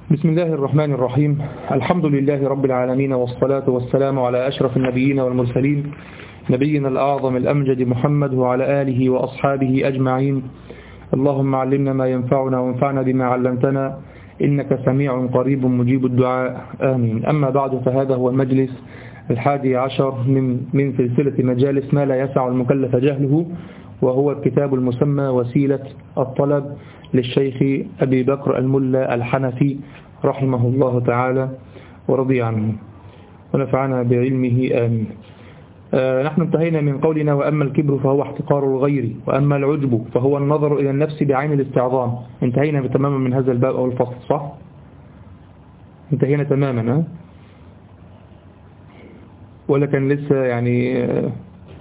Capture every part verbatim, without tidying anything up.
بسم الله الرحمن الرحيم. الحمد لله رب العالمين، والصلاة والسلام على أشرف النبيين والمرسلين، نبينا الأعظم الأمجد محمد وعلى آله وأصحابه أجمعين. اللهم علمنا ما ينفعنا وانفعنا بما علمتنا، إنك سميع قريب مجيب الدعاء، آمين. أما بعد، فهذا هو المجلس الحادي عشر من من سلسلة مجالس ما لا يسع المكلف جهله، وهو الكتاب المسمى وسيلة الطلب للشيخ أبي بكر الملا الحنفي رحمه الله تعالى ورضي عنه ونفعنا بعلمه، آمين. آه نحن انتهينا من قولنا: وأما الكبر فهو احتقار الغير، وأما العجب فهو النظر إلى النفس بعين الاستعظام. انتهينا تماما من هذا الباب أو الفصل، صح؟ انتهينا تماما، ها؟ ولا كان لسه يعني آه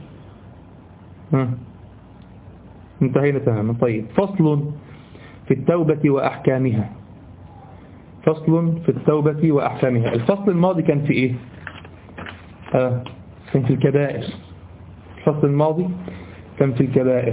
انتهينا تماما. طيب، فصل في التوبة وأحكامها. فصل في التوبة وأحكامها. الفصل الماضي كان في إيه؟ آه كان في الكبائر. الفصل الماضي كان في الكبائر.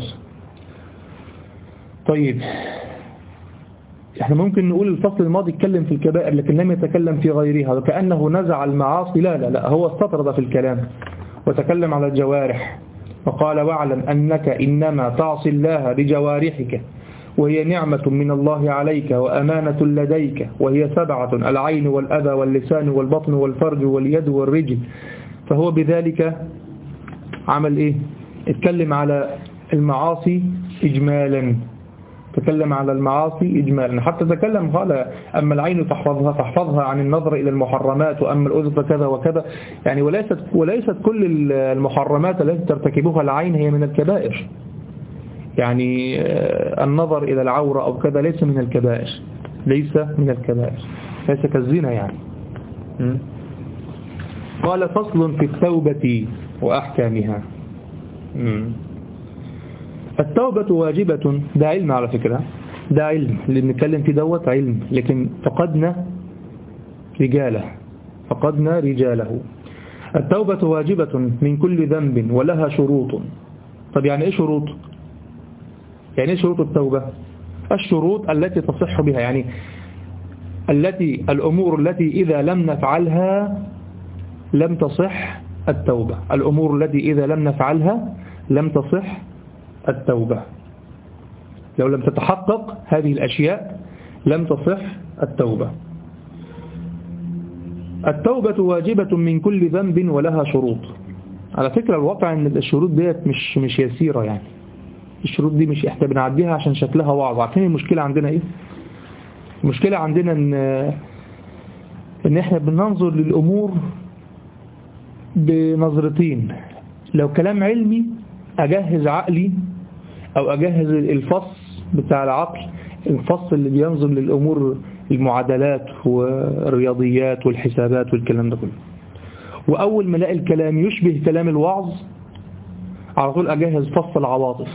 طيب، احنا ممكن نقول الفصل الماضي اتكلم في الكبائر لكن لم يتكلم في غيرها، وكأنه نزع المعاصي. لا لا لا، هو استطرد في الكلام وتكلم على الجوارح، وقال: واعلم أنك إنما تعصي الله بجوارحك، وهي نعمة من الله عليك وأمانة لديك، وهي سبعة: العين والأذى واللسان والبطن والفرج واليد والرجل. فهو بذلك عمل إيه؟ اتكلم على المعاصي إجمالا، تكلم على المعاصي إجمالا، حتى تكلم قال: أما العين فاحفظها فاحفظها عن النظر إلى المحرمات، وأما الأذن فكذا وكذا. يعني وليست, وليست كل المحرمات التي ترتكبها العين هي من الكبائر. يعني النظر إلى العورة أو كذا ليس من الكبائر، ليس من الكبائر، ليس كالزنا يعني. قال: فصل في التوبة وأحكامها. التوبة واجبة، ده علم على فكرة، ده علم اللي بنتكلم فيه دوت علم، لكن فقدنا رجاله فقدنا رجاله. التوبة واجبة من كل ذنب ولها شروط. طب يعني ايه شروط؟ يعني ايه شروط التوبة؟ الشروط التي تصح بها، يعني التي الأمور التي إذا لم نفعلها لم تصح التوبة. الأمور التي إذا لم نفعلها لم تصح التوبة. لو لم تتحقق هذه الأشياء لم تصح التوبة. التوبة واجبة من كل ذنب ولها شروط. على فكرة الواقع ان الشروط ديت مش مش يسيرة، يعني الشروط دي مش احنا بنعديها عشان شكلها وعظ. عارفين المشكلة عندنا ايه؟ المشكلة عندنا ان ان احنا بننظر للأمور بنظرتين. لو كلام علمي أجهز عقلي أو أجهز الفص بتاع العقل، الفص اللي بينظر للأمور، المعادلات والرياضيات والحسابات والكلام ده كله، وأول ما الاقي الكلام يشبه كلام الوعظ على طول أجهز فص العواطف.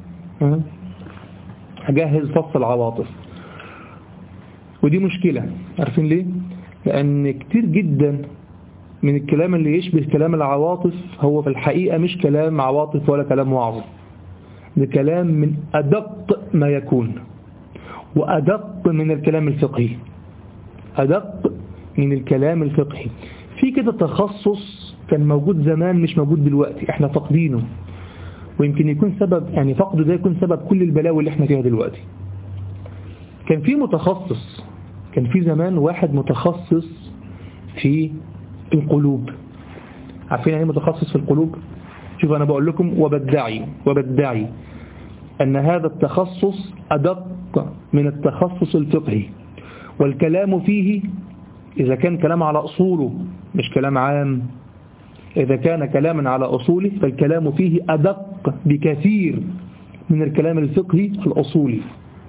أجهز فص العواطف، ودي مشكلة. عارفين ليه؟ لأن كتير جدا من الكلام اللي يشبه كلام العواطف هو في الحقيقة مش كلام عواطف ولا كلام وعظ، ده كلام من أدق ما يكون، وأدق من الكلام الفقهي، أدق من الكلام الفقهي. في كده تخصص كان موجود زمان مش موجود دلوقتي، احنا فقدينه، ويمكن يكون سبب، يعني فقده ده يكون سبب كل البلاوي اللي احنا فيها دلوقتي. كان في متخصص، كان في زمان واحد متخصص في القلوب. عارفين يعني متخصص في القلوب؟ شوف أنا بقول لكم وبدعي وبدعي أن هذا التخصص أدق من التخصص الفقهي، والكلام فيه إذا كان كلام على أصوله مش كلام عام، إذا كان كلاما على أصوله فالكلام فيه أدق بكثير من الكلام الفقهي الأصولي.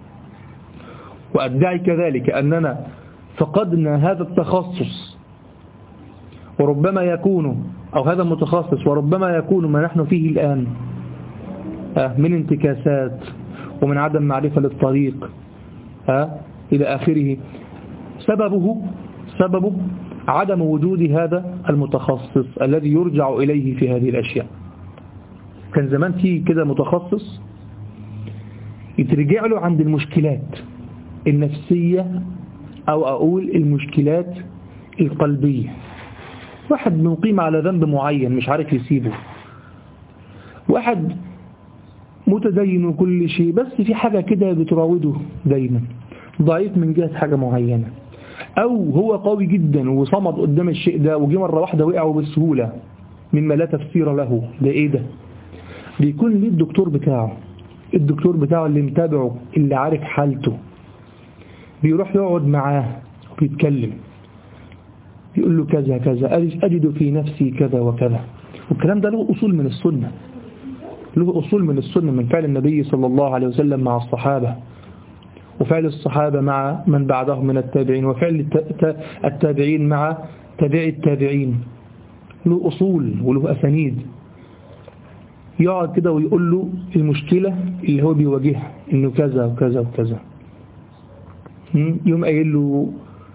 وأدعي كذلك أننا فقدنا هذا التخصص، وربما يكون أو هذا المتخصص وربما يكون ما نحن فيه الآن من انتكاسات ومن عدم معرفة للطريق إلى آخره، سببه سببه عدم وجود هذا المتخصص الذي يرجع إليه في هذه الأشياء. كان زمان فيه كده متخصص يترجع له عند المشكلات النفسية أو أقول المشكلات القلبية. واحد مقيم على ذنب معين مش عارف يسيبه، واحد متدين وكل شيء بس في حاجة كده بتراوده دايما، ضعيف من جهة حاجة معينة، أو هو قوي جدا وصمد قدام الشيء ده وجي مرة واحدة وقعه بسهولة مما لا تفسير له. ده إيه ده؟ بيكون ليه الدكتور بتاعه، الدكتور بتاعه اللي متابعه اللي عارف حالته، بيروح يقعد معاه وبيتكلم، يقول له كذا كذا، أجد في نفسي كذا وكذا. والكلام ده له أصول من السنة، له أصول من السنة، من فعل النبي صلى الله عليه وسلم مع الصحابة، وفعل الصحابة مع من بعدهم من التابعين، وفعل التابعين مع تابعي التابعين. له أصول وله أسانيد. يقعد كده ويقول له المشكلة اللي هو بيواجهها إنه كذا وكذا وكذا. يوم قايل له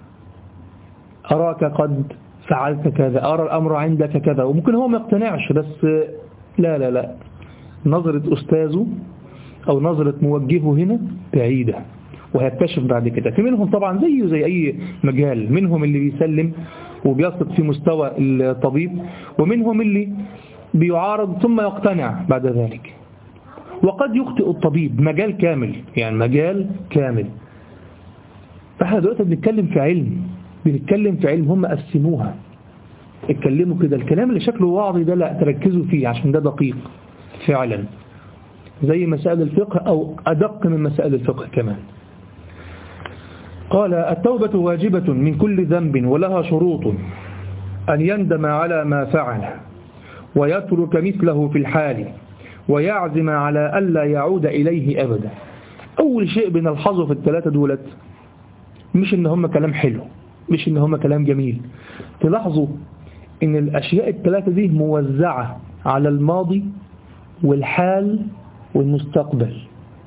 أراك قد فعلت كذا، أرى الأمر عندك كذا، وممكن هو ما يقتنعش، بس لا لا لا نظرة أستاذه أو نظرة موجهه هنا بعيدة، وهيكتشف بعد كده. في منهم طبعا زيه زي أي مجال، منهم اللي بيسلم وبيثق في مستوى الطبيب، ومنهم اللي بيعارض ثم يقتنع بعد ذلك. وقد يخطئ الطبيب، مجال كامل، يعني مجال كامل. فاحنا دلوقتي بنتكلم في علم، بنتكلم في علم، هم قسموها، اتكلموا كده. الكلام اللي شكله واعظي ده لا تركزوا فيه عشان ده دقيق فعلا، زي مسائل الفقه أو أدق من مسائل الفقه كمان. قال التوبة واجبة من كل ذنب ولها شروط، أن يندم على ما فعل ويترك مثله في الحال ويعزم على ألا يعود إليه أبدا. أول شيء بنلحظه في الثلاثة دولت مش إن هم كلام حلو، مش إن هم كلام جميل، تلاحظوا إن الأشياء الثلاثة دي موزعة على الماضي والحال والمستقبل.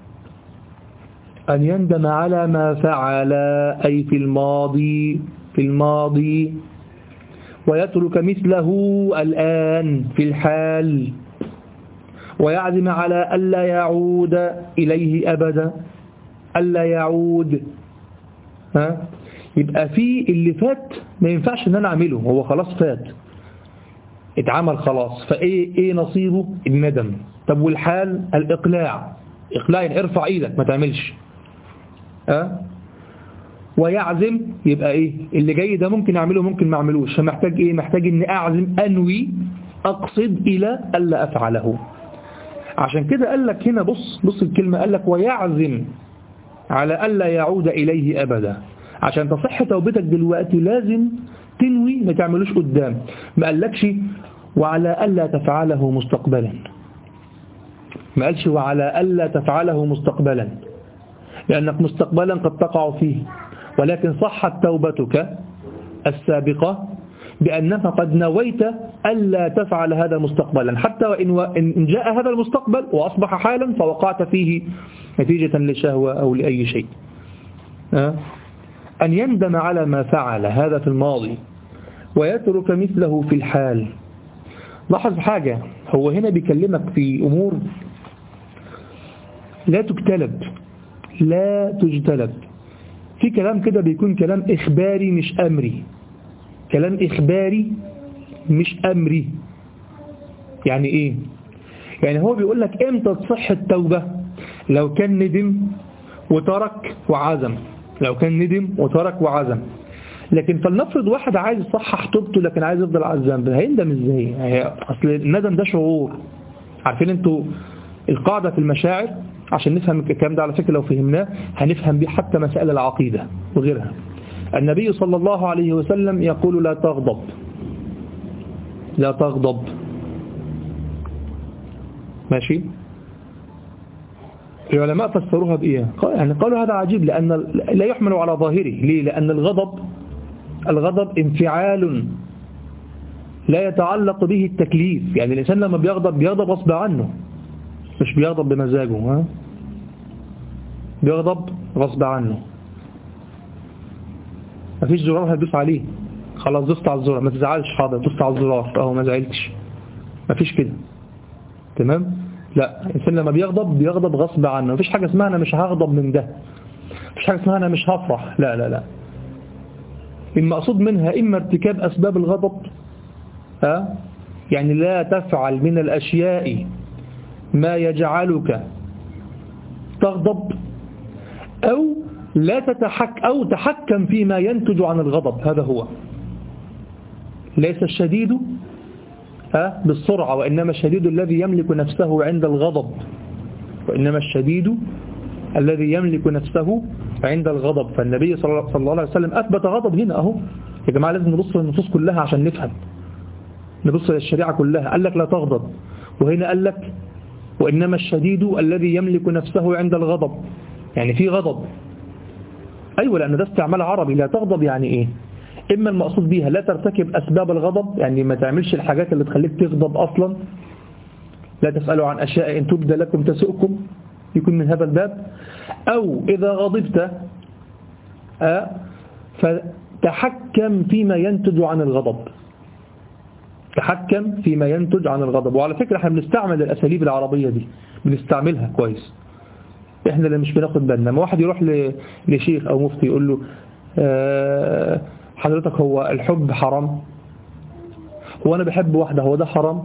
أن يندم على ما فعل أي في الماضي، في الماضي، ويترك مثله الآن في الحال، ويعزم على ألا يعود إليه أبدا، ألا يعود. ها؟ يبقى في اللي فات ما ينفعش ان انا اعمله، هو خلاص فات، اتعمل خلاص، فايه ايه نصيبه؟ الندم. طب والحال؟ الاقلاع، اقلاع يعني ارفع ايدك ما تعملش. ها؟ ويعزم يبقى ايه اللي جاي ده ممكن اعمله ممكن ما اعملوش، فمحتاج ايه؟ محتاج اني اعزم، انوي، اقصد الى الا افعله. عشان كده قال لك هنا، بص بص الكلمة، قال لك ويعزم على ألا يعود إليه أبدا. عشان تصح توبتك دلوقتي لازم تنوي ما تعملوش قدام. ما قالكش وعلى ألا تفعله مستقبلا، ما قالش وعلى ألا تفعله مستقبلا، لأنك مستقبلا قد تقع فيه، ولكن صحت توبتك السابقة بأنك قد نويت ألا تفعل هذا مستقبلا، حتى وإن جاء هذا المستقبل وأصبح حالا فوقعت فيه نتيجة لشهوة أو لأي شيء. أه؟ أن يندم على ما فعل، هذا في الماضي، ويترك مثله في الحال. لاحظ حاجة، هو هنا بيكلمك في أمور لا تجتلب، لا تجتلب. في كلام كده بيكون كلام إخباري مش أمري، كلام إخباري مش أمري. يعني إيه؟ يعني هو بيقول لك إمتى تصح التوبة؟ لو كان ندم وترك وعزم، لو كان ندم وترك وعزم. لكن فلنفرض واحد عايز يصحح توبته لكن عايز يفضل على الذنب، هيندم ازاي؟ اصل الندم ده شعور. عارفين انتوا القاعدة في المشاعر؟ عشان نفهم الكلام ده على فكرة لو فهمناه هنفهم بيه حتى مسائل العقيدة وغيرها. النبي صلى الله عليه وسلم يقول لا تغضب، لا تغضب، ماشي؟ العلماء فسروها بإيه؟ يعني قالوا هذا عجيب، لأن لا يحمل على ظاهره. ليه؟ لأن الغضب الغضب انفعال لا يتعلق به التكليف. يعني الإنسان لما بيغضب بيغضب غصب عنه، مش بيغضب بمزاجه، ها؟ بيغضب غصب عنه. مفيش زرار هتدوس عليه، خلاص دوست على الزرار، ما تزعلش، حاضر دوست على الزرار اهو ما زعلتش، مفيش كده، تمام؟ لا، الإنسان لما بيغضب بيغضب غصب عنه. مفيش حاجة اسمها أنا مش هغضب من ده، مفيش حاجة اسمها أنا مش هفرح، لا لا لا، المقصود منها إما ارتكاب أسباب الغضب، ها؟ يعني لا تفعل من الأشياء ما يجعلك تغضب، أو لا تتحك أو تحكم فيما ينتج عن الغضب. هذا هو. ليس الشديد ها بالسرعة، وإنما الشديد الذي يملك نفسه عند الغضب، وإنما الشديد الذي يملك نفسه عند الغضب. فالنبي صلى الله عليه وسلم أثبت غضب هنا أهو. يا جماعة لازم نبص للنصوص كلها عشان نفهم، نبص للشريعة كلها. قال لك لا تغضب، وهنا قال لك وإنما الشديد الذي يملك نفسه عند الغضب، يعني في غضب. أيوة، لأن ده استعمال عربي. لا تغضب يعني إيه؟ إما المقصود بيها لا ترتكب أسباب الغضب، يعني ما تعملش الحاجات اللي تخليك تغضب أصلا. لا تسألوا عن أشياء إن تبدى لكم تسؤكم، يكون من هذا الباب. أو إذا غضبت أه فتحكم فيما ينتج عن الغضب، تحكم فيما ينتج عن الغضب. وعلى فكرة احنا بنستعمل الأساليب العربية دي، بنستعملها كويس، احنا اللي مش بناخد بالنا. ما واحد يروح لشيخ أو مفتي يقول له أه حضرتك هو الحب حرام؟ هو أنا بحب واحدة، هو ده حرام؟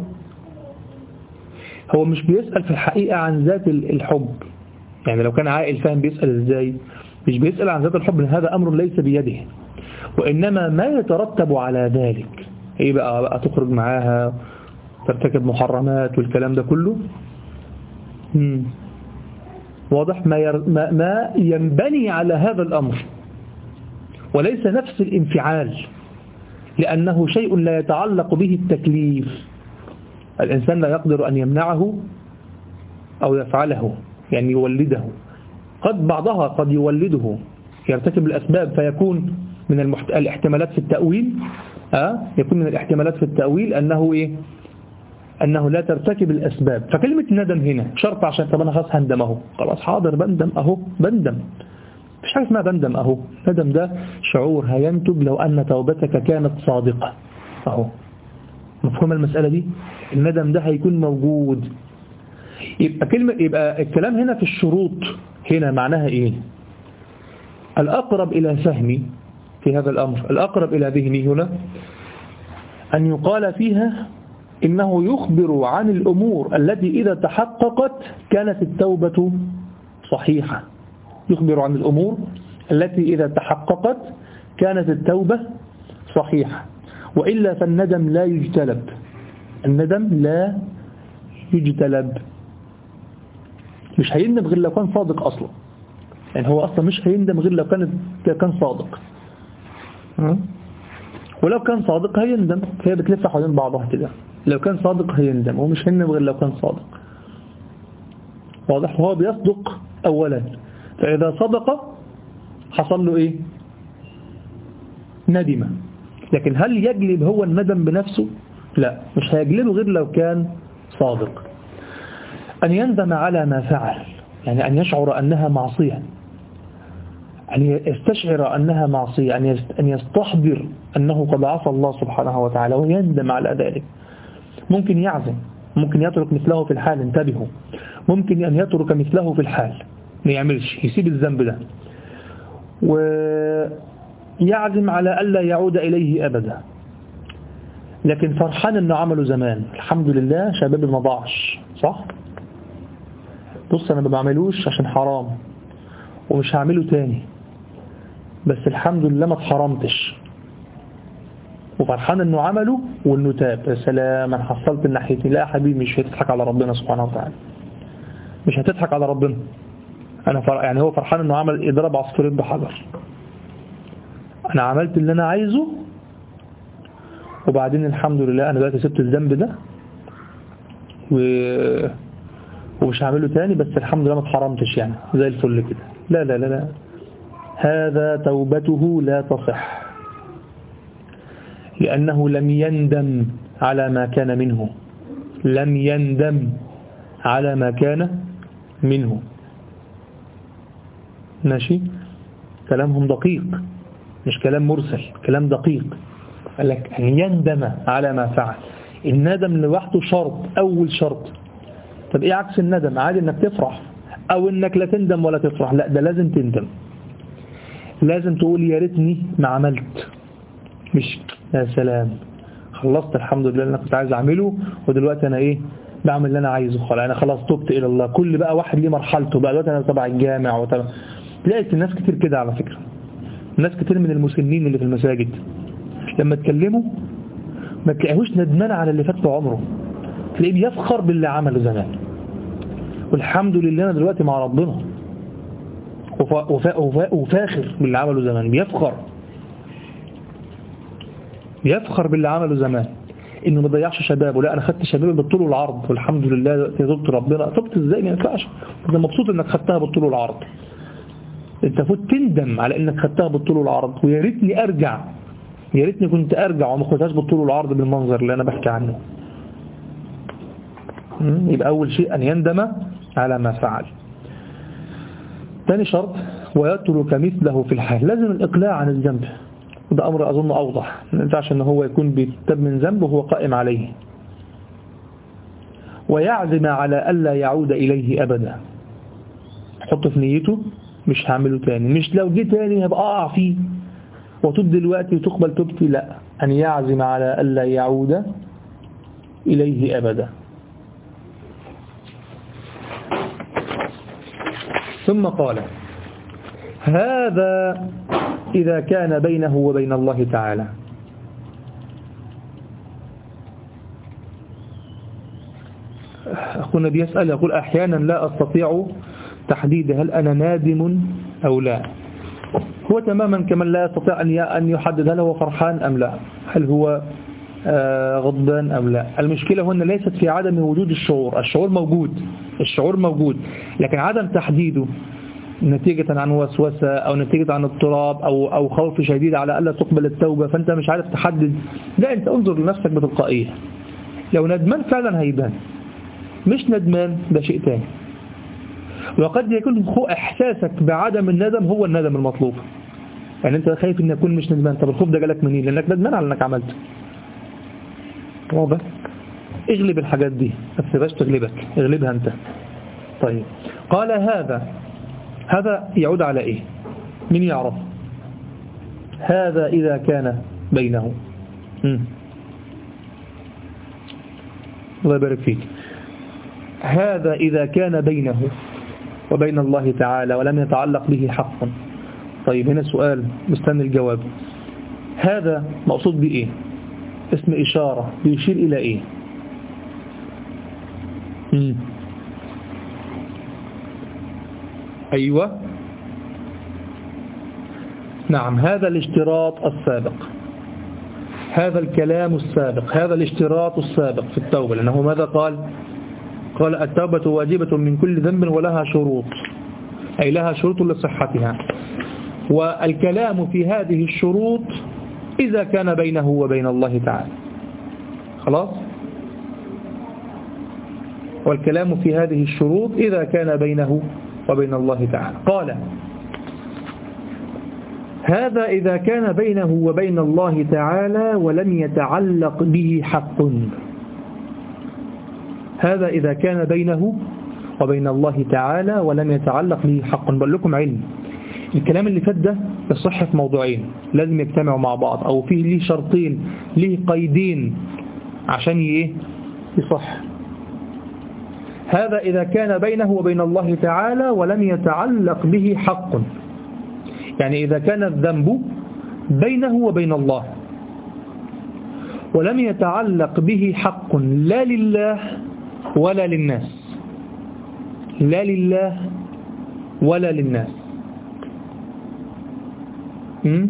هو مش بيسأل في الحقيقة عن ذات الحب. يعني لو كان عاقل فاهم بيسأل ازاي، مش بيسأل عن ذات الحب، لأن هذا أمر ليس بيده، وإنما ما يترتب على ذلك. ايه بقى, بقى تخرج معاها، ترتكب محرمات والكلام ده كله. مم. واضح؟ ما, ير... ما... ما ينبني على هذا الأمر، وليس نفس الانفعال، لأنه شيء لا يتعلق به التكليف. الإنسان لا يقدر أن يمنعه أو يفعله، يعني يولده. قد بعضها قد يولده، يرتكب الأسباب فيكون من المحت... الاحتمالات في التأويل أه؟ يكون من الاحتمالات في التأويل أنه إيه؟ أنه لا ترتكب الأسباب. فكلمة ندم هنا شرط، عشان طب أنا خلاص هندم أهو، خلاص حاضر بندم أهو، بندم. مش حاجة اسمها بندم أهو. ندم ده شعور هينتج لو أن توبتك كانت صادقة أهو. مفهوم المسألة دي؟ الندم ده هيكون موجود. يبقى كلمة يبقى الكلام هنا في الشروط هنا معناها إيه؟ الأقرب إلى فهمي في هذا الأمر، الأقرب إلى ذهني هنا أن يقال فيها إنه يخبر عن الأمور التي إذا تحققت كانت التوبة صحيحة. يخبر عن الأمور التي إذا تحققت كانت التوبة صحيحة، وإلا فالندم لا يجتلب. الندم لا يجتلب، مش هيندم غير لو كان صادق أصلا. يعني هو أصلا مش هيندم غير لو كان كان صادق، ولو كان صادق هيندم. هي بتلف حوالين بعضها كده. لو كان صادق هيندم، ومش هيندم غير لو كان صادق. واضح؟ هو بيصدق أولا، فإذا صدق حصل له إيه؟ ندم. لكن هل يجلب هو الندم بنفسه؟ لا، مش هيجلبه غير لو كان صادق. أن يندم على ما فعل، يعني أن يشعر أنها معصية، أن يستشعر أنها معصية، أن يستحضر أنه قد عصى الله سبحانه وتعالى ويندم على ذلك. ممكن يعزم، ممكن يترك مثله في الحال، انتبهوا، ممكن أن يترك مثله في الحال، ما يعملش، يسيب الذنب ده، ويعزم على ألا يعود إليه أبدا، لكن فرحان أنه عمله زمان. الحمد لله شبابي ما ضاعش، صح؟ بص أنا ما بعملوش عشان حرام ومش هعمله تاني، بس الحمد لله ما اتحرمتش، وفرحان انه عمله وانه تاب. يا سلام، انا حصلت الناحيتي. لا يا حبيبي، مش هتضحك على ربنا سبحانه وتعالى، مش هتضحك على ربنا. انا فر... يعني هو فرحان انه عمل اضراب عصفورين بحجر. انا عملت اللي انا عايزه، وبعدين الحمد لله انا دلوقتي سبت الذنب ده و... ومش هعمله تاني، بس الحمد لله ما اتحرمتش، يعني زي الفل كده. لا لا لا لا، هذا توبته لا تصح، لأنه لم يندم على ما كان منه، لم يندم على ما كان منه. ماشي؟ كلامهم دقيق، مش كلام مرسل، كلام دقيق. قال لك أن يندم على ما فعل. الندم لوحده شرط، أول شرط. طب إيه عكس الندم؟ عادي إنك تفرح، أو إنك لا تندم ولا تفرح. لا، ده لازم تندم، لازم تقول يا ريتني ما عملت، مش يا سلام خلصت الحمد لله اللي انا كنت عايز اعمله ودلوقتي انا ايه بعمل اللي انا عايزه خلاص انا خلاص تبت الى الله. كل بقى واحد ليه مرحلته بقى، دلوقتي انا تبع الجامع وتبع. لقيت الناس كتير كده على فكرة، ناس كتير من المسنين اللي في المساجد لما تكلموا ما تلاقيهوش ندمان على اللي فات له عمره، تلاقيه بيفخر باللي عمله زمان والحمد لله انا دلوقتي مع ربنا، وفا وفا وفا وفاخر باللي عمله زمان، بيفخر بيفخر باللي عمله زمان، انه ما ضيعش شبابه. لا انا خدت شبابي بالطول والعرض والحمد لله تبت ربنا. تبت ازاي؟ ما ينفعش. انا مبسوط انك خدتها بالطول والعرض، انت فوت تندم على انك خدتها بالطول والعرض، ويا ريتني ارجع، يا ريتني كنت ارجع وما خدتهاش بالطول والعرض بالمنظر اللي انا بحكي عنه. يبقى اول شيء ان يندم على ما فعل. ثاني شرط ويترك مثله في الحال، لازم الاقلاع عن الذنب، وده امر اظن اوضح. ما ينفعش ان هو يكون بيتاب من ذنب وهو قائم عليه. ويعزم على الا يعود اليه ابدا، حط في نيته مش هعمله تاني، مش لو جه تاني هبقى اقع فيه وتوب دلوقتي وتقبل توبتي، لا، ان يعزم على الا يعود اليه ابدا. ثم قال هذا إذا كان بينه وبين الله تعالى. أخونا بيسأل يقول أحيانا لا أستطيع تحديد هل أنا نادم أو لا. هو تماما كمن لا يستطيع أن يحدد هل هو فرحان أم لا، هل هو غضبان أم لا. المشكلة هنا ليست في عدم وجود الشعور، الشعور موجود، الشعور موجود، لكن عدم تحديده نتيجة عن وسوسة أو نتيجة عن اضطراب أو أو خوف شديد على ألا تقبل التوبة، فأنت مش عارف تحدد. لا، أنت انظر لنفسك بتلقائية. لو ندمان فعلا هيبان، مش ندمان ده شيء تاني. وقد يكون إحساسك بعدم الندم هو الندم المطلوب. يعني أنت خايف إن يكون مش ندمان، طب الخوف ده جالك منين؟ لأنك ندمان على أنك عملت. واضح؟ اغلب الحاجات دي، ما تسيبهاش تغلبك، اغلبها أنت. طيب، قال هذا هذا يعود على إيه؟ من يعرف؟ هذا إذا كان بينه. مم. الله يبارك فيك. هذا إذا كان بينه وبين الله تعالى ولم يتعلق به حق. طيب هنا سؤال مستني الجواب. هذا مقصود بإيه؟ اسم إشارة بيشير إلى إيه؟ مم. أيوة، نعم، هذا الاشتراط السابق، هذا الكلام السابق، هذا الاشتراط السابق في التوبة. لأنه ماذا قال؟ قال التوبة واجبة من كل ذنب ولها شروط، أي لها شروط لصحتها. والكلام في هذه الشروط إذا كان بينه وبين الله تعالى. خلاص؟ والكلام في هذه الشروط إذا كان بينه وبين الله تعالى. قال هذا إذا كان بينه وبين الله تعالى ولم يتعلق به حق. هذا إذا كان بينه وبين الله تعالى ولم يتعلق به حق. بقول لكم علم، الكلام اللي فات ده يصح في موضوعين لازم يجتمعوا مع بعض، أو فيه ليه شرطين، ليه قيدين عشان ايه يصح. هذا إذا كان بينه وبين الله تعالى ولم يتعلق به حق، يعني إذا كان الذنب بينه وبين الله ولم يتعلق به حق لا لله ولا للناس، لا لله ولا للناس. م?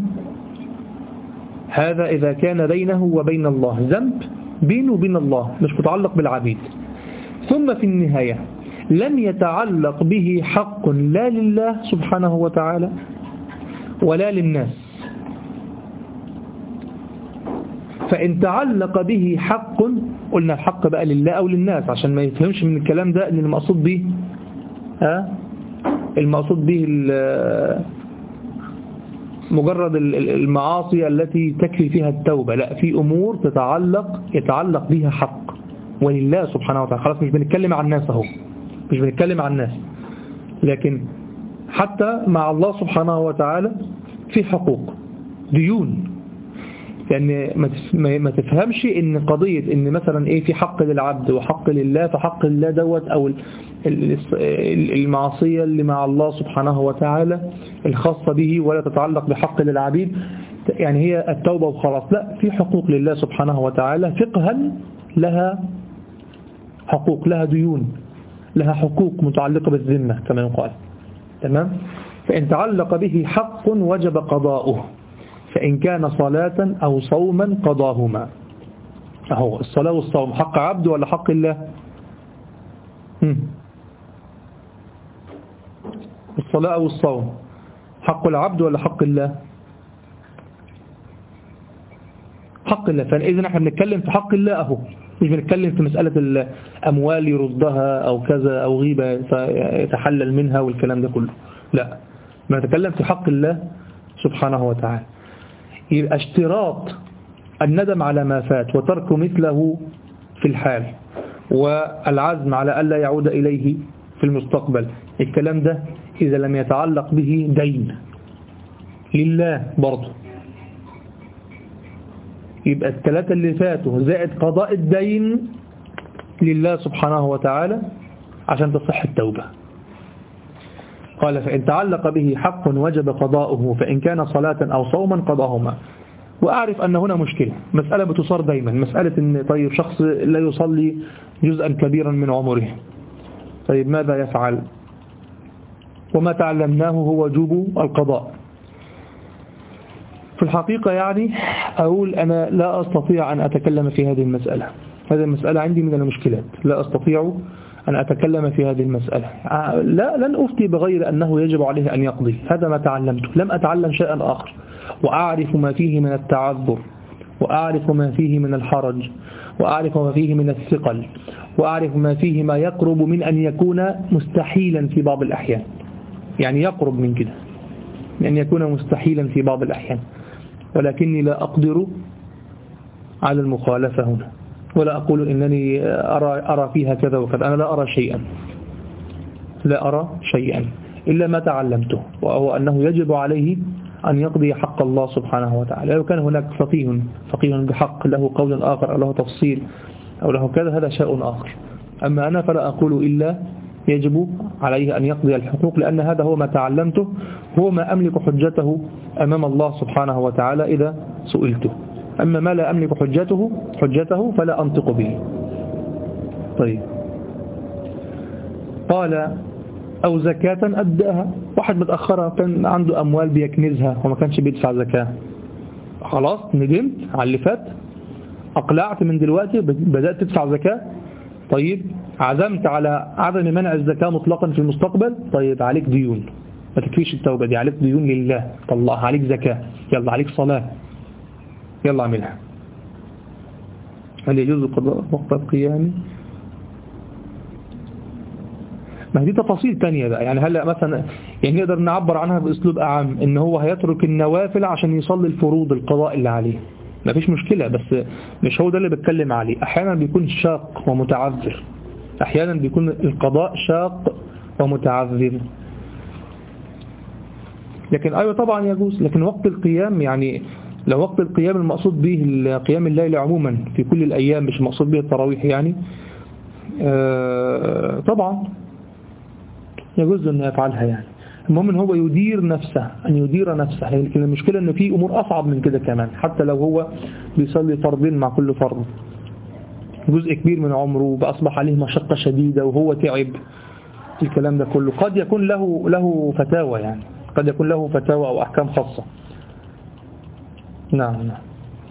هذا إذا كان بينه وبين الله ذنب بينه وبين الله مش متعلق بالعبيد، ثم في النهاية لم يتعلق به حق لا لله سبحانه وتعالى ولا للناس. فإن تعلق به حق، قلنا الحق بقى لله أو للناس عشان ما يفهمش من الكلام ده أن المقصود به ها المقصود به مجرد المعاصي التي تكفي فيها التوبة، لا، في أمور تتعلق يتعلق بها حق ولله سبحانه وتعالى. خلاص مش بنتكلم عن الناس اهو، مش بنتكلم عن الناس، لكن حتى مع الله سبحانه وتعالى في حقوق ديون. يعني ما تفهمش ان قضية ان مثلا ايه في حق للعبد وحق لله، فحق لله دوت او المعصية اللي مع الله سبحانه وتعالى الخاصة به ولا تتعلق بحق للعبيد، يعني هي التوبة وخلاص. لا، في حقوق لله سبحانه وتعالى فقها، لها حقوق، لها ديون، لها حقوق متعلقة بالذمة كما يقال. تمام؟ فإن تعلق به حق وجب قضاؤه، فإن كان صلاة أو صوما قضاهما. أهو الصلاة والصوم حق عبد ولا حق الله؟ هم. الصلاة أو الصوم حق العبد ولا حق الله؟ حق الله. فإذا نحن بنتكلم في حق الله أهو، مش بنتكلم في مسألة الأموال يردها أو كذا أو غيبة يتحلل منها والكلام ده كله، لا، بنتكلم في حق الله سبحانه وتعالى. يبقى اشتراط الندم على ما فات وترك مثله في الحال والعزم على ألا يعود إليه في المستقبل، الكلام ده إذا لم يتعلق به دين لله برضه، يبقى الثلاثة اللي فاتوا زائد قضاء الدين لله سبحانه وتعالى عشان تصح التوبة. قال فإن تعلق به حق وجب قضاؤه، فإن كان صلاة أو صوما قضاهما. وأعرف أن هنا مشكلة، مسألة بتصار دايما، مسألة أن طيب شخص لا يصلي جزءا كبيرا من عمره، طيب ماذا يفعل؟ وما تعلمناه هو وجوب القضاء. في الحقيقة يعني أقول أنا لا أستطيع أن أتكلم في هذه المسألة، هذه المسألة عندي من المشكلات، لا أستطيع أن أتكلم في هذه المسألة. لا لن أفتي بغير أنه يجب عليه أن يقضي، هذا ما تعلمته، لم أتعلم شيئا آخر، وأعرف ما فيه من التعذر، وأعرف ما فيه من الحرج، وأعرف ما فيه من الثقل، وأعرف ما فيه ما يقرب من أن يكون مستحيلا في بعض الأحيان، يعني يقرب من كده أن يكون مستحيلا في بعض الأحيان، ولكني لا أقدر على المخالفة هنا، ولا أقول إنني أرى, أرى فيها كذا وكذا، أنا لا أرى شيئا، لا أرى شيئا إلا ما تعلمته، وهو أنه يجب عليه أن يقضي حق الله سبحانه وتعالى. لو كان هناك فقيه فقيه بحق له قول آخر أو له تفصيل أو له كذا، هذا شيء آخر. أما أنا فلا أقول إلا يجب عليه أن يقضي الحقوق، لأن هذا هو ما تعلمته، هو ما أملك حجته أمام الله سبحانه وتعالى إذا سئلته. أما ما لا أملك حجته حجته فلا أنطق به. طيب، قال أو زكاة أداها، واحد متأخرة كان عنده أموال بيكنزها وما كانش بيدفع زكاة، خلاص ندمت على اللي فات، أقلعت من دلوقتي بدأت تدفع زكاة، طيب عزمت على عدم منع الزكاة مطلقا في المستقبل، طيب عليك ديون، ما تكفيش التوبة دي، عليك ديون لله، طلعها، عليك زكاة، يلا عليك صلاة، يلا اعملها. هل يجوز قضاء وقت القيام؟ ما دي تفاصيل تانية بقى، يعني هلا مثلا يعني نقدر نعبر عنها بأسلوب أعم، إن هو هيترك النوافل عشان يصلي الفروض القضاء اللي عليه، ما فيش مشكلة، بس مش هو ده اللي بتكلم عليه. أحيانا بيكون شاق ومتعذر، أحيانا بيكون القضاء شاق ومتعذر، لكن أيوة طبعا يجوز. لكن وقت القيام، يعني لو وقت القيام المقصود به قيام الليل عموما في كل الأيام، مش المقصود به التراويح يعني، آه طبعا يجوز أن يفعلها. يعني المهم أن هو يدير نفسه، أن يدير نفسه، لكن المشكلة أن في أمور أصعب من كده كمان، حتى لو هو بيصلي فرضين مع كل فرض، جزء كبير من عمره بأصبح عليه مشقة شديدة وهو تعب، الكلام ده كله قد يكون له له فتاوى، يعني قد يكون له فتاوى أو أحكام خاصة. نعم نعم.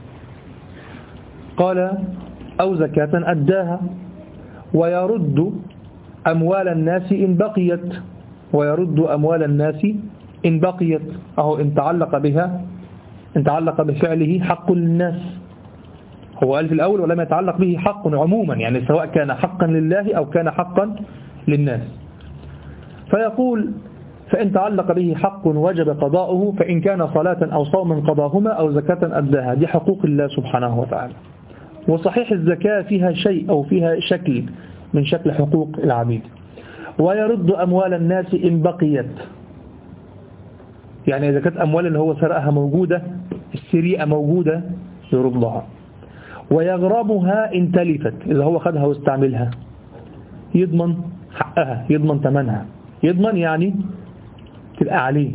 قال أو زكاة أداها ويرد أموال الناس إن بقيت، ويرد أموال الناس إن بقيت، أو إن تعلق بها، إن تعلق بفعله حق للناس. هو قال في الأول ولم يتعلق به حق عموما، يعني سواء كان حقا لله أو كان حقا للناس. فيقول فإن تعلق به حق وجب قضاؤه، فإن كان صلاة أو صوما قضاهما أو زكاة أداها. دي حقوق الله سبحانه وتعالى. وصحيح الزكاة فيها شيء أو فيها شكل من شكل حقوق العبيد. ويرد أموال الناس إن بقيت، يعني إذا كانت أموال اللي هو سرقها موجودة، السرقة موجودة، يردها. ويغرمها إن تلفت، إذا هو خدها واستعملها يضمن حقها، يضمن ثمنها. يضمن يعني تبقى عليه،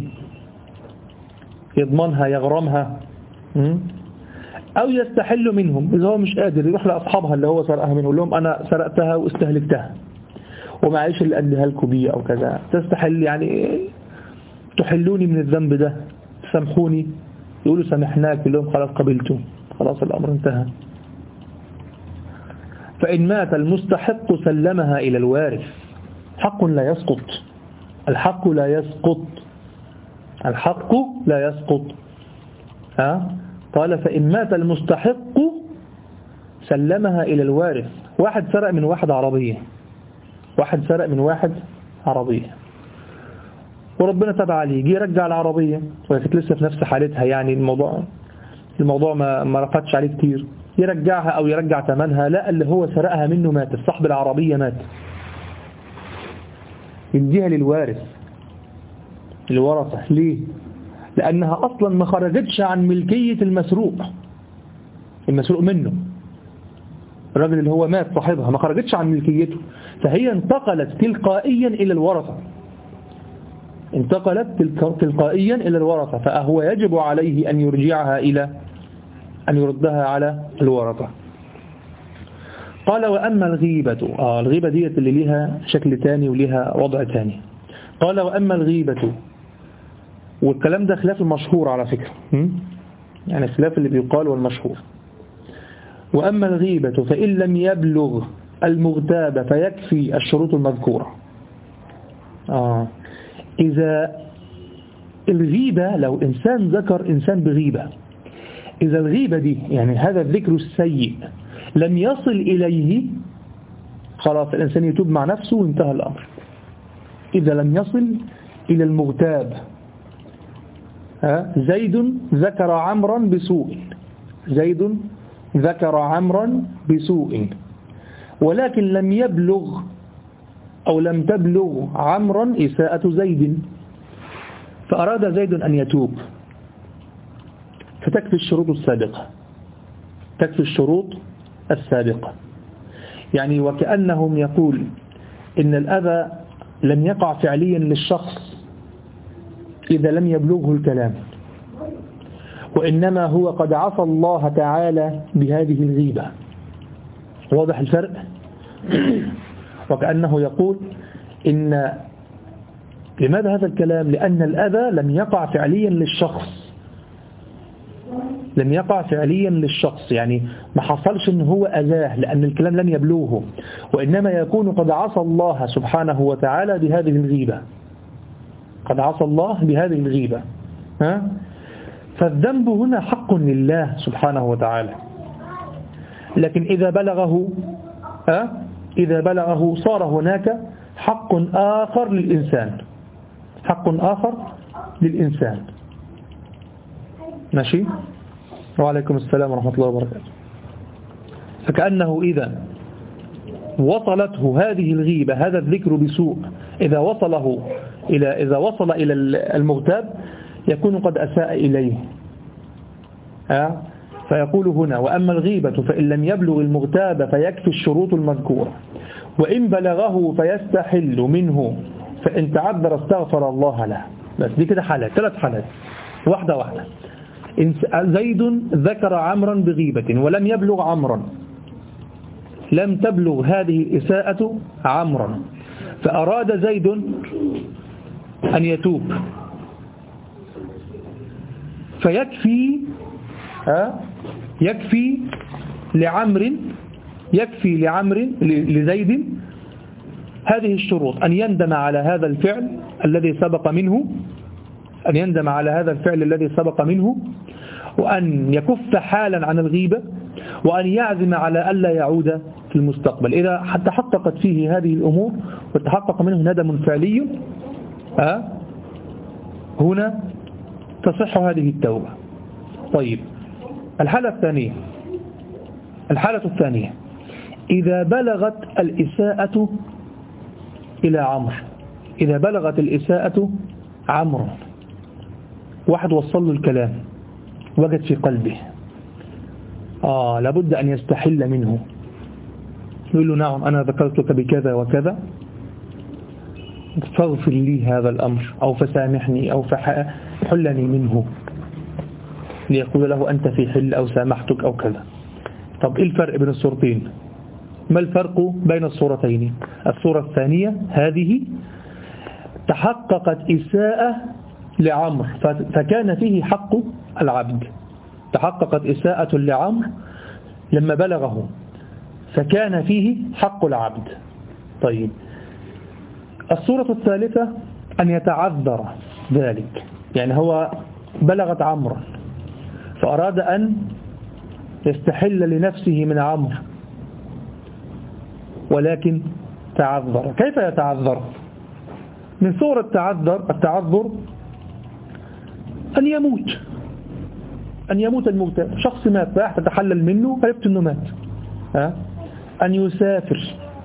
يضمنها يغرمها. أو يستحل منهم، إذا هو مش قادر يروح لأصحابها اللي هو سرقها منه يقول لهم أنا سرقتها واستهلكتها ومعيش اللي أديها لكم بيه أو كذا، تستحل يعني تحلوني من الذنب ده، سامحوني، يقولوا سامحناك، يقول لهم خلاص قبلتم، خلاص الأمر انتهى. فإن مات المستحق سلمها إلى الوارث. حق لا يسقط، الحق لا يسقط، الحق لا يسقط. ها؟ قال فإن مات المستحق سلمها إلى الوارث. واحد سرق من واحد عربية، واحد سرق من واحد عربية وربنا تبع عليه، جه يرجع العربية وهي كانت لسه في نفس حالتها، يعني الموضوع الموضوع ما ما رفضش عليه كتير، يرجعها أو يرجع ثمنها، لا اللي هو سرقها منه مات، صاحب العربية مات، يديها للوارث الورثة. ليه؟ لأنها أصلا ما خرجتش عن ملكية المسروق، المسروق منه الراجل اللي هو مات صاحبها ما خرجتش عن ملكيته، فهي انتقلت تلقائيا إلى الورثة، انتقلت تلقائيا إلى الورثة، فهو يجب عليه أن يرجعها إلى أن يردها على الورثة. قال وأما الغيبة، آه الغيبة دي اللي ليها شكل تاني وليها وضع تاني. قال وأما الغيبة، والكلام ده خلاف المشهور على فكرة، يعني خلاف اللي بيقال والمشهور. وأما الغيبة فإن لم يبلغ المغتاب فيكفي الشروط المذكورة. آه إذا الغيبة، لو إنسان ذكر إنسان بغيبة، إذا الغيبة دي يعني هذا الذكر السيء لم يصل إليه، خلاص الإنسان يتوب مع نفسه وانتهى الأمر. إذا لم يصل إلى المغتاب، زيد ذكر عمرا بسوء، زيد ذكر عمرا بسوء ولكن لم يبلغ أو لم تبلغ عمرا إساءة زيد، فأراد زيد أن يتوب، فتكفي الشروط السابقة، تكفي الشروط السابقة. يعني وكأنهم يقول إن الأذى لم يقع فعليا للشخص إذا لم يبلغه الكلام، وإنما هو قد عصى الله تعالى بهذه الغيبة. واضح الفرق؟ وكأنه يقول إن لماذا هذا الكلام؟ لأن الأذى لم يقع فعليا للشخص، لم يقع فعليا للشخص، يعني ما حصلش إن هو أذاه لأن الكلام لم يبلغه، وإنما يكون قد عصى الله سبحانه وتعالى بهذه الغيبة، قد عصى الله بهذه الغيبة. ها؟ فالذنب هنا حق لله سبحانه وتعالى، لكن إذا بلغه ها؟ إذا بلغه صار هناك حق آخر للإنسان، حق آخر للإنسان. ماشي؟ وعليكم السلام ورحمة الله وبركاته. فكأنه إذا وصلته هذه الغيبة، هذا الذكر بسوء، إذا وصله إلى إذا وصل إلى المغتاب يكون قد أساء إليه. ها؟ فيقول هنا وأما الغيبة فإن لم يبلغ المغتاب فيكفي الشروط المذكورة، وإن بلغه فيستحل منه، فإن تعذر استغفر الله له. بس دي كده حالات، ثلاث حالات، واحدة واحدة. زيد ذكر عمرا بغيبة ولم يبلغ عمرا، لم تبلغ هذه الإساءة عمرا، فأراد زيد أن يتوب، فيكفي ها يكفي لعمر يكفي لعمر لزيد هذه الشروط: أن يندم على هذا الفعل الذي سبق منه أن يندم على هذا الفعل الذي سبق منه وأن يكف حالا عن الغيبة، وأن يعزم على ألا يعود في المستقبل. إذا حتى حققت فيه هذه الأمور وتحقق منه ندم فعلي، أه؟ هنا تصح هذه التوبة. طيب، الحالة الثانية الحالة الثانية إذا بلغت الإساءة إلى عمرو، إذا بلغت الإساءة عمرو، واحد وصل له الكلام وجد في قلبه آه لابد أن يستحل منه، يقول له نعم أنا ذكرتك بكذا وكذا فاغفر لي هذا الأمر أو فسامحني أو فحلني منه، ليقول له أنت في حل أو سامحتك أو كذا. طب إيه الفرق بين الصورتين؟ ما الفرق بين الصورتين؟ الصورة الثانية هذه تحققت إساءة لعمر فكان فيه حق العبد، تحققت إساءة لعمر لما بلغه فكان فيه حق العبد. طيب الصورة الثالثة أن يتعذر ذلك، يعني هو بلغت عمرا فأراد أن يستحل لنفسه من عمر ولكن تعذر. كيف يتعذر؟ من صور التعذر التعذر أن يموت، أن يموت الموت، شخص مات فراح تتحلل منه فيبت أنه مات. ها؟ أن يسافر،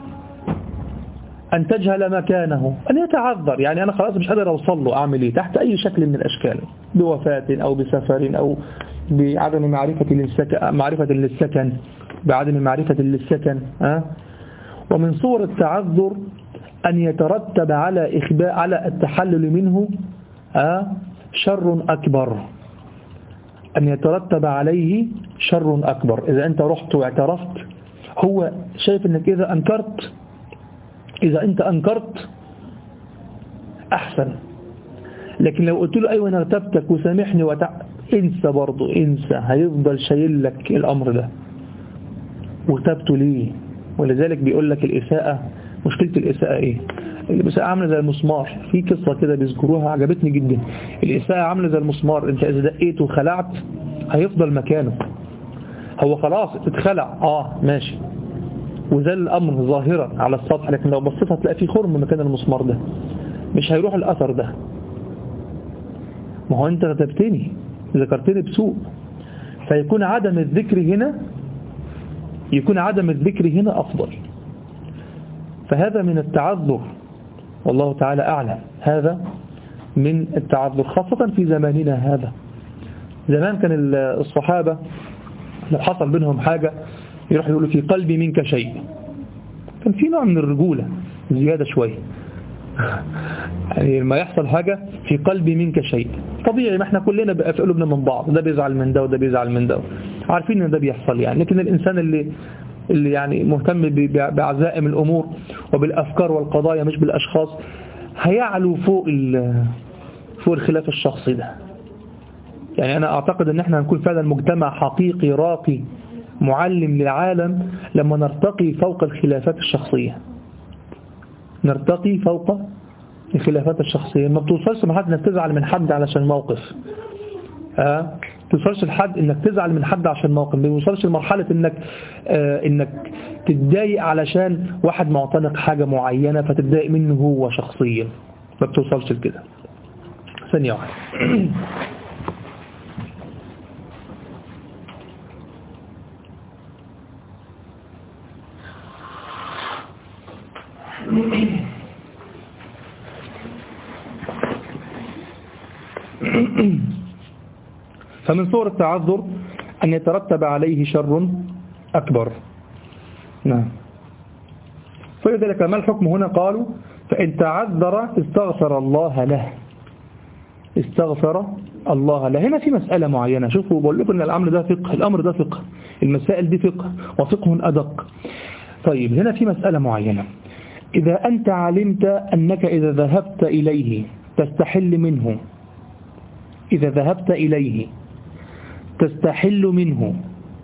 أن تجهل مكانه، أن يتعذر، يعني أنا خلاص مش قادر أوصل له، أعمل إيه؟ تحت أي شكل من الأشكال، بوفاة أو بسفر أو بعدم معرفة للسكن، معرفة للسكن بعدم معرفة للسكن. ها؟ ومن صور التعذر أن يترتب على إخباء على التحلل منه ها؟ شر أكبر، أن يترتب عليه شر أكبر. إذا أنت رحت واعترفت هو شايف أنك إذا أنكرت إذا أنت أنكرت أحسن، لكن لو قلت له أيوة أنا ارتبتك وسامحني وتع... انسى برضو، انسى، هيفضل شايل لك الأمر ده وارتبته ليه. ولذلك بيقول لك الإساءة، مشكلة الإساءة إيه؟ الإساءة عاملة زي المسمار، في قصة كده بيذكروها عجبتني جدا. الإساءة عاملة زي المسمار، أنت إذا دقيته وخلعت هيفضل مكانه، هو خلاص اتخلع اه ماشي وزال الأمر ظاهرا على السطح، لكن لو بصيت هتلاقي في خرم مكان المسمار ده، مش هيروح الأثر ده. ما هو أنت كتبتني ذكرتني بسوء، فيكون عدم الذكر هنا يكون عدم الذكر هنا أفضل. فهذا من التعذر والله تعالى أعلم، هذا من التعذر خاصة في زماننا هذا. زمان كان الصحابة لو حصل بينهم حاجة يروح يقولوا في قلبي منك شيء، كان في نوع من الرجولة زيادة شوية يعني لما يحصل حاجة في قلبي منك شيء طبيعي، ما احنا كلنا بقى في قلوبنا من بعض، ده بيزعل من ده وده بيزعل من ده، عارفين ان ده بيحصل يعني. لكن الإنسان اللي اللي يعني مهتم بعزائم الأمور وبالأفكار والقضايا مش بالأشخاص هيعلو فوق فوق الخلاف الشخصي ده. يعني أنا أعتقد أن احنا هنكون فعلا مجتمع حقيقي راقي معلم للعالم لما نرتقي فوق الخلافات الشخصية، نرتقي فوق الخلافات الشخصية. ما بتوصلش مع حد انك تزعل من حد علشان موقف، ها توصلش لحد انك تزعل من حد عشان موقف، ما توصلش لمرحلة انك آه انك تتضايق علشان واحد معتنق حاجة معينة فتتضايق منه هو شخصيا، ما بتوصلش لكده. ثانية واحدة فمن صور التعذر أن يترتب عليه شر أكبر. نعم. فلذلك ما الحكم هنا؟ قالوا فإن تعذر استغفر الله له، استغفر الله له. هنا في مسألة معينة، شوفوا بقول لكم أن الأمر ده فقه، الأمر ده فقه، المسائل دي فقه وفقه أدق. طيب هنا في مسألة معينة، إذا أنت علمت أنك إذا ذهبت إليه تستحل منه، إذا ذهبت إليه تستحل منه،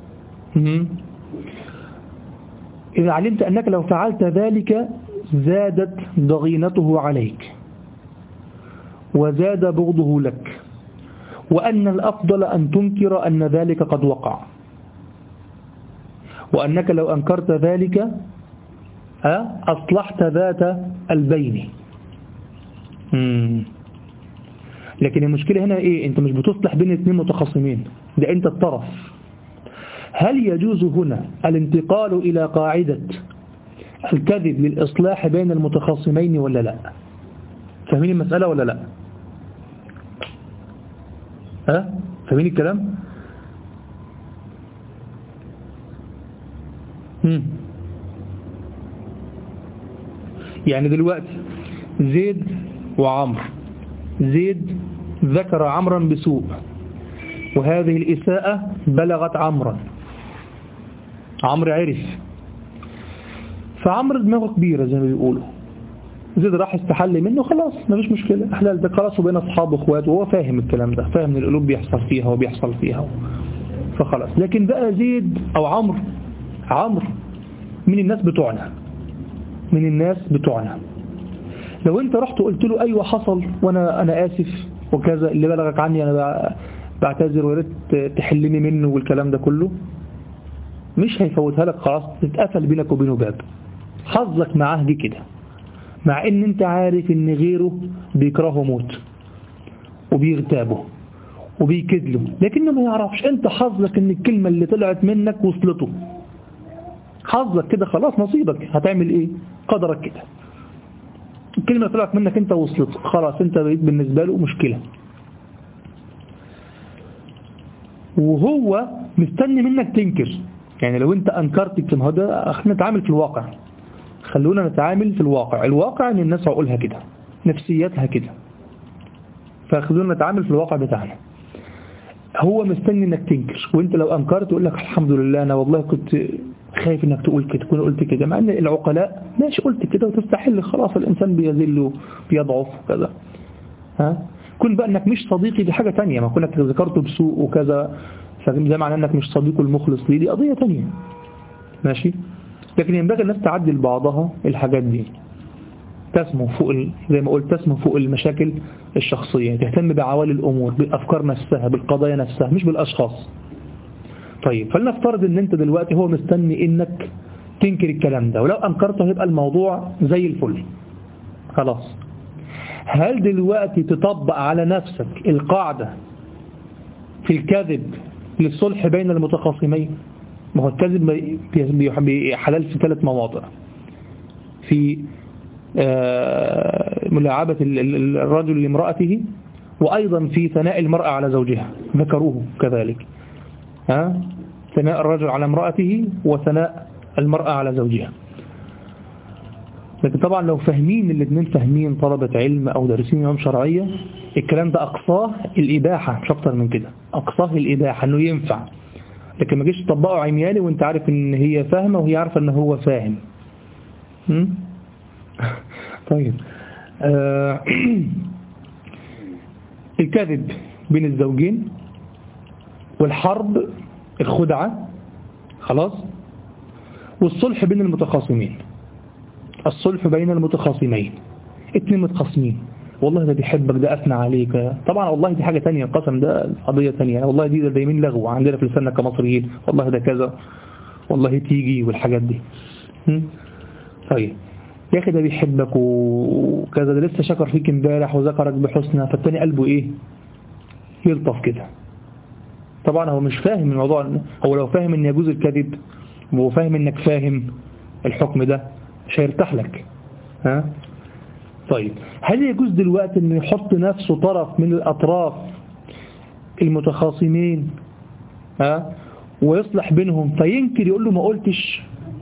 إذا علمت أنك لو فعلت ذلك زادت ضغينته عليك وزاد بغضه لك، وأن الأفضل أن تنكر أن ذلك قد وقع، وأنك لو أنكرت ذلك أصلحت ذات البين. مم. لكن المشكلة هنا إيه؟ أنت مش بتصلح بين اثنين متخاصمين، ده أنت الطرف. هل يجوز هنا الانتقال إلى قاعدة الكذب للإصلاح بين المتخاصمين ولا لا؟ فاهمين المسألة ولا لا؟ ها؟ فاهمين الكلام؟ يعني دلوقتي زيد وعمر، زيد ذكر عمرا بسوء، وهذه الإساءة بلغت عمرا، عمرو عرف، فعمرو دماغه كبيرة زي ما بيقولوا، زيد راح استحل منه، خلاص مفيش مشكلة، احلال ده خلاص، وبين أصحابه واخواته، وهو فاهم الكلام ده، فاهم ان القلوب بيحصل فيها وبيحصل فيها، فخلاص. لكن بقى زيد أو عمرو، عمرو من الناس بتوعنا، من الناس بتوعنا، لو انت رحت وقلت له ايوه حصل وانا انا اسف وكذا، اللي بلغك عني انا بعتذر وياريت تحلني منه والكلام ده كله، مش هيفوتها لك، خلاص تتقفل بينك وبينه باب. حظك معاه دي كده، مع ان انت عارف ان غيره بيكرهه موت وبيغتابه وبيكذله، لكنه ما يعرفش. انت حظك ان الكلمة اللي طلعت منك وصلته، حظك كده، خلاص نصيبك، هتعمل ايه؟ قدرك كده، الكلمة اللي طلعت منك انت وصلت، خلاص انت بقيت بالنسبة له مشكلة، وهو مستني منك تنكر. يعني لو انت انكرت الكلمة، ده احنا نتعامل في الواقع، خلونا نتعامل في الواقع، الواقع ان الناس عقولها كده، نفسيتها كده، فخلونا نتعامل في الواقع بتاعنا. هو مستني انك تنكر، وانت لو انكرت يقول لك الحمد لله انا والله كنت خايف انك تقول كده، كنت قلت كده، مع ان العقلاء ماشي قلت كده وتستحل، خلاص الانسان بيذل بيضعف وكذا. ها كن بقى انك مش صديقي دي حاجة تانية، ما كنك ذكرته بسوء وكذا، فده معناه انك مش صديقه المخلص ليه، دي قضية تانية ماشي. لكن ينبغي الناس تعدل بعضها الحاجات دي، تسمو فوق ال... زي ما قلت تسمو فوق المشاكل الشخصية، تهتم بعوالي الأمور، بالأفكار نفسها، بالقضايا نفسها، مش بالأشخاص. طيب فلنفترض ان انت دلوقتي هو مستني انك تنكر الكلام ده، ولو انكرته هيبقى الموضوع زي الفل خلاص. هل دلوقتي تطبق على نفسك القاعدة في الكذب للصلح بين المتخاصمين؟ ما هو الكذب حلال في ثلاث مواضع: في ملاعبة الرجل لامرأته، وأيضا في ثناء المرأة على زوجها، ذكروه كذلك، ها ثناء الرجل على امرأته وثناء المرأة على زوجها. لكن طبعا لو فاهمين الاثنين، فاهمين طلبة علم أو دارسين علوم شرعية، الكلام ده أقصاه الإباحة مش أكتر من كده، أقصاه الإباحة أنه ينفع. لكن ما جيش تطبقه عمياني وانت عارف ان هي فاهمة وهي عارفة ان هو فاهم. طيب آه الكذب بين الزوجين، والحرب الخدعة، خلاص، والصلح بين المتخاصمين، الصلح بين المتخاصمين، اتنين متخاصمين، والله ده بيحبك، ده أثنى عليك، طبعا والله دي حاجة تانية، القسم ده قضية تانية، والله دي ده دايمين لغو عندنا في لساننا كمصريين، والله ده كذا، والله تيجي والحاجات دي. طيب يا أخي ده بيحبك وكذا، ده لسه شكر فيك امبارح وذكرك بحسنى، فالتاني قلبه إيه؟ يلطف كده. طبعا هو مش فاهم الموضوع، هو لو فاهم ان يجوز الكذب وهو فاهم انك فاهم الحكم ده مش هيرتاح لك. ها طيب هل يجوز دلوقتي انه يحط نفسه طرف من الاطراف المتخاصمين ها ويصلح بينهم فينكر، يقول له ما قلتش؟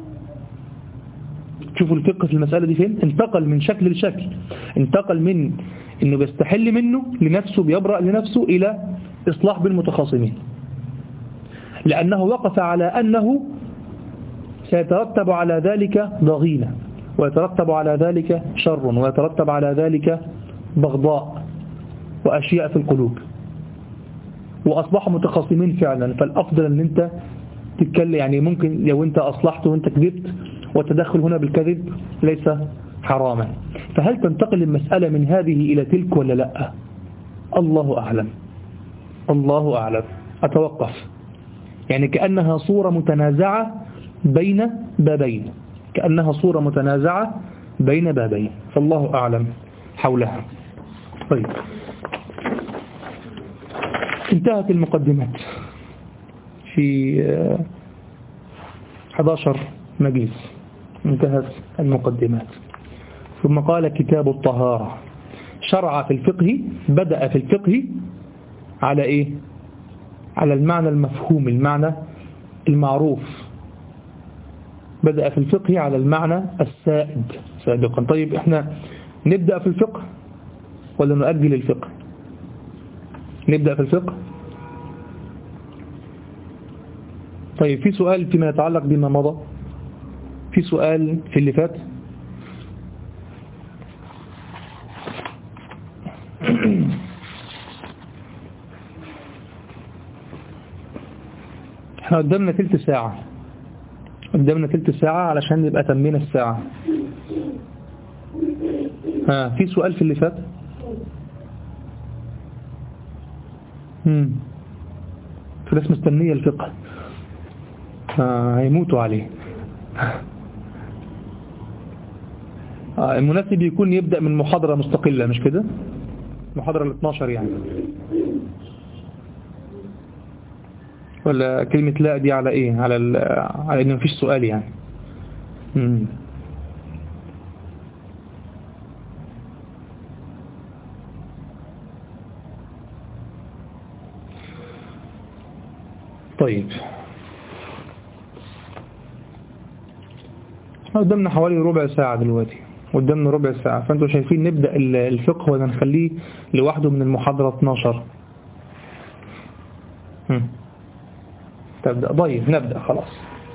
شوفوا الفقه في المسألة دي فين، انتقل من شكل لشكل، انتقل من انه بيستحل منه لنفسه، بيبرأ لنفسه، الى اصلاح بين المتخاصمين، لأنه وقف على أنه سيترتب على ذلك ضغينة، ويترتب على ذلك شر، ويترتب على ذلك بغضاء وأشياء في القلوب، وأصبحوا متخاصمين فعلا. فالأفضل أن أنت تتكلم، يعني ممكن لو أنت أصلحت وأنت كذبت، والتدخل هنا بالكذب ليس حراما، فهل تنتقل المسألة من هذه إلى تلك ولا لا؟ الله أعلم، الله أعلم. أتوقف، يعني كأنها صورة متنازعة بين بابين، كأنها صورة متنازعة بين بابين، فالله أعلم حولها. طيب انتهت المقدمات في أحد عشر مجلس، انتهت المقدمات. ثم قال كتاب الطهارة، شرع في الفقه، بدأ في الفقه على إيه؟ على المعنى المفهوم، المعنى المعروف، بدأ في الفقه على المعنى السائد سابقا. طيب احنا نبدأ في الفقه ولا نؤجل الفقه؟ نبدأ في الفقه. طيب في سؤال فيما يتعلق بما مضى، في سؤال في اللي فات. احنا قدامنا تلت ساعة، قدامنا تلت ساعة علشان نبقى تمينا الساعة. ها في سؤال في اللي فات؟ امم في ناس مستنية الفقه، آه هيموتوا عليه. آه المناسب يكون يبدأ من محاضرة مستقلة، مش كده؟ محاضرة ال اثناشر يعني، ولا كلمة لا دي على ايه؟ على ال... على ان مفيش سؤال يعني. امم طيب قدامنا حوالي ربع ساعة دلوقتي، قدامنا ربع ساعة، فانتوا شايفين نبدأ الفقه ولا نخليه لوحده من المحاضرة اثناشر؟ امم تبدأ. طيب نبدأ خلاص.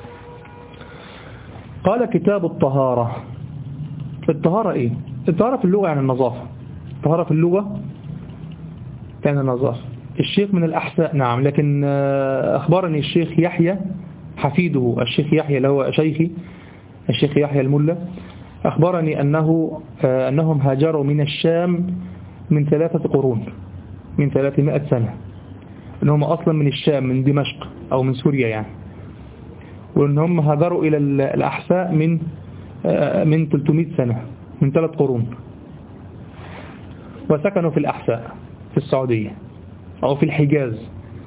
قال كتاب الطهارة. الطهارة ايه؟ الطهارة في اللغة يعني النظافة. الطهارة في اللغة يعني النظافة. الشيخ من الأحساء نعم، لكن أخبرني الشيخ يحيى حفيده، الشيخ يحيى اللي هو شيخي الشيخ يحيى الملا، أخبرني أنه أنهم هاجروا من الشام من ثلاثة قرون، من ثلاثمائة سنة، أنهم أصلا من الشام من دمشق أو من سوريا يعني، وأنهم هاجروا إلى الأحساء من من ثلاثمائة سنة، من ثلاث قرون، وسكنوا في الأحساء في السعودية أو في الحجاز.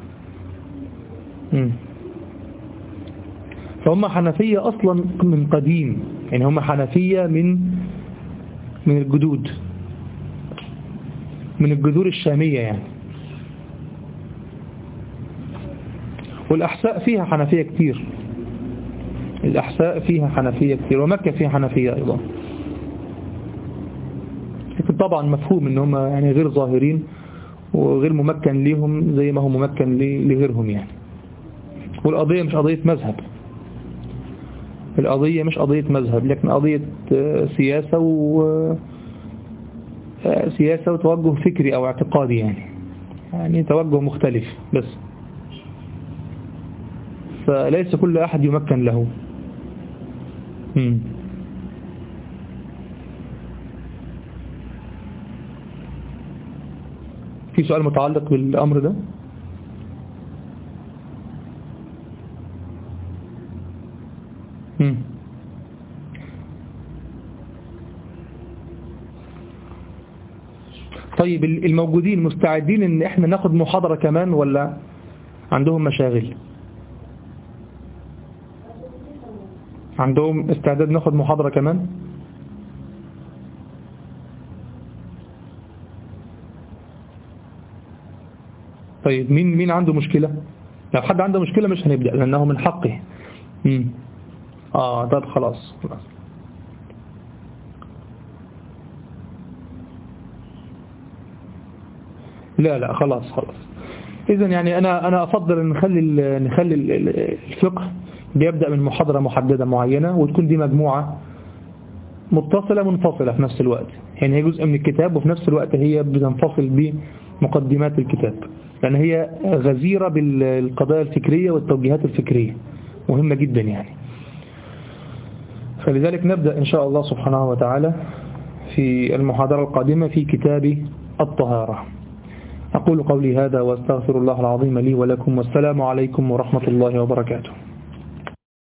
م. فهم حنفية أصلا من قديم، يعني هم حنفية من من الجدود، من الجذور الشامية يعني. والأحساء فيها حنفية كتير، الأحساء فيها حنفية كتير، ومكة فيها حنفية أيضا، لكن طبعا مفهوم ان هم يعني غير ظاهرين وغير ممكن ليهم زي ما هو ممكن لغيرهم يعني. والقضية مش قضية مذهب، القضية مش قضية مذهب، لكن قضية سياسة و سياسة وتوجه فكري أو اعتقادي يعني، يعني توجه مختلف بس، فليس كل أحد يمكن له. مم. في سؤال متعلق بالأمر ده؟ مم. طيب الموجودين مستعدين ان احنا ناخد محاضرة كمان ولا عندهم مشاغل؟ عندهم استعداد ناخد محاضرة كمان؟ طيب مين مين عنده مشكلة؟ لو حد عنده مشكلة مش هنبدأ لأنه من حقه. مم. اه طب خلاص خلاص. لا لا خلاص خلاص. إذن يعني أنا أنا أفضل أن نخلي نخلي الفقه بيبدأ من محاضرة محددة معينة، وتكون دي مجموعة متصلة منفصلة في نفس الوقت، يعني هي جزء من الكتاب وفي نفس الوقت هي بتنفصل بمقدمات الكتاب، لأن هي غزيرة بالقضايا الفكرية والتوجيهات الفكرية، مهمة جدا يعني. فلذلك نبدأ إن شاء الله سبحانه وتعالى في المحاضرة القادمة في كتاب الطهارة. أقول قولي هذا واستغفر الله العظيم لي ولكم، والسلام عليكم ورحمة الله وبركاته.